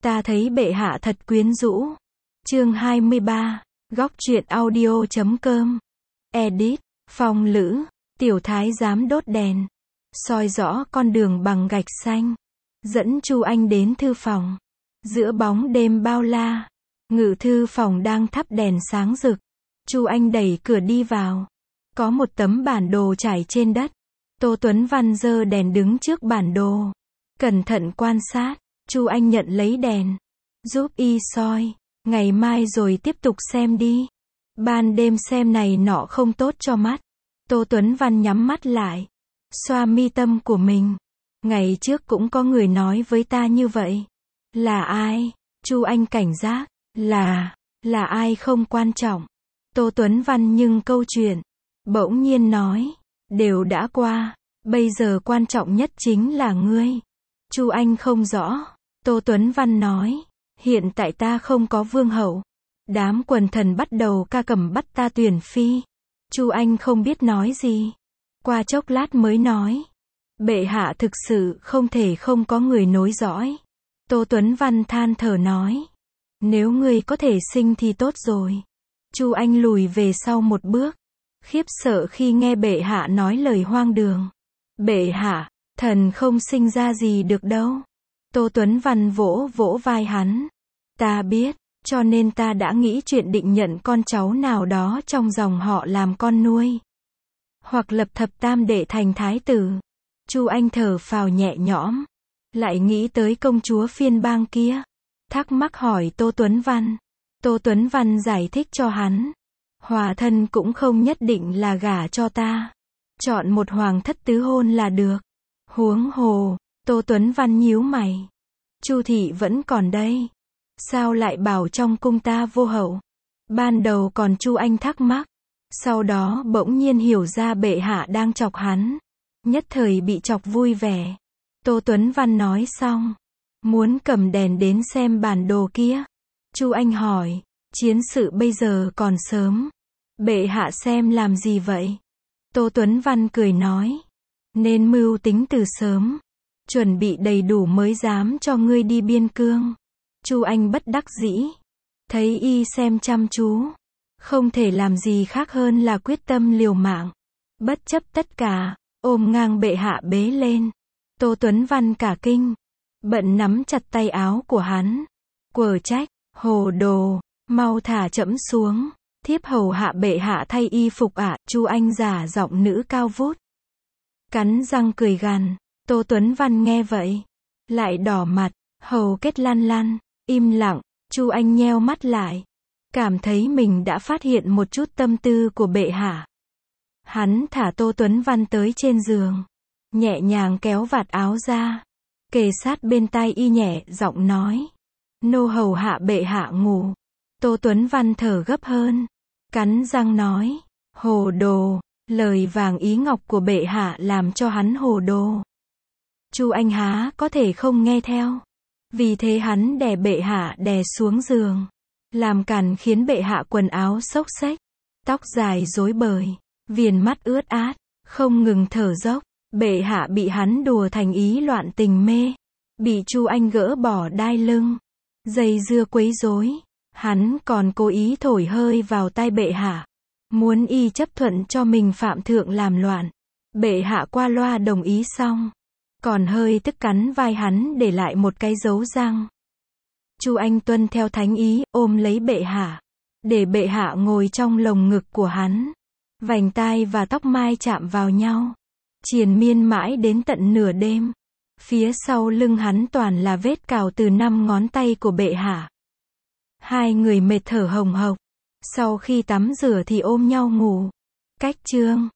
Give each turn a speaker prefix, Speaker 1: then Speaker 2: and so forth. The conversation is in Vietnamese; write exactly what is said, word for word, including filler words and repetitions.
Speaker 1: Ta thấy bệ hạ thật quyến rũ. Chương hai mươi ba, góc truyện audio chấm com. Edit, Phong Lữ, tiểu thái giám đốt đèn, soi rõ con đường bằng gạch xanh, dẫn Chu Anh đến thư phòng. Giữa bóng đêm bao la, ngự thư phòng đang thắp đèn sáng rực. Chu Anh đẩy cửa đi vào. Có một tấm bản đồ trải trên đất. Tô Tuấn Văn giơ đèn đứng trước bản đồ, cẩn thận quan sát. Chu Anh nhận lấy đèn, giúp y soi. Ngày mai rồi tiếp tục xem đi. Ban đêm xem này nọ không tốt cho mắt. Tô Tuấn Văn nhắm mắt lại, xoa mi tâm của mình. Ngày trước cũng có người nói với ta như vậy. Là ai? Chu Anh cảnh giác. Là, là ai không quan trọng. Tô Tuấn Văn nhưng câu chuyện, bỗng nhiên nói, đều đã qua, bây giờ quan trọng nhất chính là ngươi. Chu Anh không rõ. Tô Tuấn Văn nói, hiện tại ta không có vương hậu. Đám quần thần bắt đầu ca cầm bắt ta tuyển phi. Chu Anh không biết nói gì. Qua chốc lát mới nói, bệ hạ thực sự không thể không có người nối dõi. Tô Tuấn Văn than thở nói, nếu ngươi có thể sinh thì tốt rồi. Chu Anh lùi về sau một bước, khiếp sợ khi nghe bệ hạ nói lời hoang đường. Bệ hạ, thần không sinh ra gì được đâu. Tô Tuấn Văn vỗ vỗ vai hắn. Ta biết, cho nên ta đã nghĩ chuyện định nhận con cháu nào đó trong dòng họ làm con nuôi. Hoặc lập thập tam đệ thành thái tử. Chu Anh thở phào nhẹ nhõm. Lại nghĩ tới công chúa phiên bang kia. Thắc mắc hỏi Tô Tuấn Văn. Tô Tuấn Văn giải thích cho hắn. Hòa thân cũng không nhất định là gả cho ta. Chọn một hoàng thất tứ hôn là được. Huống hồ, Tô Tuấn Văn nhíu mày. Chu thị vẫn còn đây. Sao lại bảo trong cung ta vô hậu? Ban đầu còn Chu Anh thắc mắc. Sau đó bỗng nhiên hiểu ra bệ hạ đang chọc hắn. Nhất thời bị chọc vui vẻ. Tô Tuấn Văn nói xong, muốn cầm đèn đến xem bản đồ kia. Chu Anh hỏi, chiến sự bây giờ còn sớm. Bệ hạ xem làm gì vậy? Tô Tuấn Văn cười nói, nên mưu tính từ sớm. Chuẩn bị đầy đủ mới dám cho ngươi đi biên cương. Chu Anh bất đắc dĩ. Thấy y xem chăm chú, không thể làm gì khác hơn là quyết tâm liều mạng. Bất chấp tất cả, ôm ngang bệ hạ bế lên. Tô Tuấn Văn cả kinh, bận nắm chặt tay áo của hắn. Quở trách, hồ đồ, mau thả trẫm xuống. Thiếp hầu hạ bệ hạ thay y phục ạ. Chu Anh giả giọng nữ cao vút, cắn răng cười gằn. Tô Tuấn Văn nghe vậy, lại đỏ mặt, hầu kết lăn lăn, im lặng. Chu Anh nheo mắt lại, cảm thấy mình đã phát hiện một chút tâm tư của bệ hạ. Hắn thả Tô Tuấn Văn tới trên giường, nhẹ nhàng kéo vạt áo ra, kề sát bên tai y nhẹ giọng nói, nô hầu hạ bệ hạ ngủ. Tô Tuấn Văn thở gấp hơn, cắn răng nói, hồ đồ, lời vàng ý ngọc của bệ hạ làm cho hắn hồ đồ. Chu Anh há có thể không nghe theo. Vì thế hắn đè bệ hạ đè xuống giường, làm cản khiến bệ hạ quần áo xốc xếch, tóc dài rối bời, viền mắt ướt át, không ngừng thở dốc. Bệ hạ bị hắn đùa thành ý loạn tình mê, bị Chu Anh gỡ bỏ đai lưng, dây dưa quấy rối. Hắn còn cố ý thổi hơi vào tai bệ hạ, muốn y chấp thuận cho mình phạm thượng làm loạn. Bệ hạ qua loa đồng ý xong, còn hơi tức cắn vai hắn để lại một cái dấu răng. Chu Anh tuân theo thánh ý, ôm lấy bệ hạ, để bệ hạ ngồi trong lồng ngực của hắn. Vành tai và tóc mai chạm vào nhau, triền miên mãi đến tận nửa đêm. Phía sau lưng hắn toàn là vết cào từ năm ngón tay của bệ hạ. Hai người mệt thở hồng hộc. Sau khi tắm rửa thì ôm nhau ngủ. Cách chương